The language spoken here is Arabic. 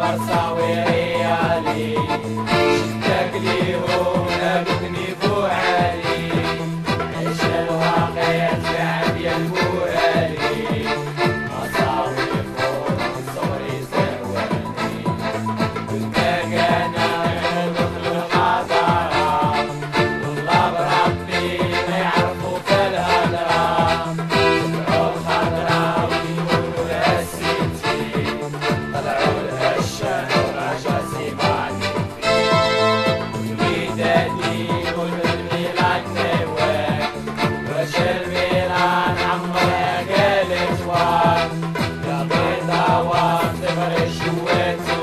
برصة وريالي شدك ليهم نبتني فوعالي عيش الواقع الشعب يا الموالي مصاوي فوق من صغري سرواني كنت انا دخل الحضارة والله بربي ما يعرفوا في الهدرة طلعوا الخضرا ويقولوا لها السيتي طلعوا لها الشهر رجا سيماني وليداتي والميلاد نواك وش الميلاد عمرها قالت واك يا بيضا وصفر الشواتي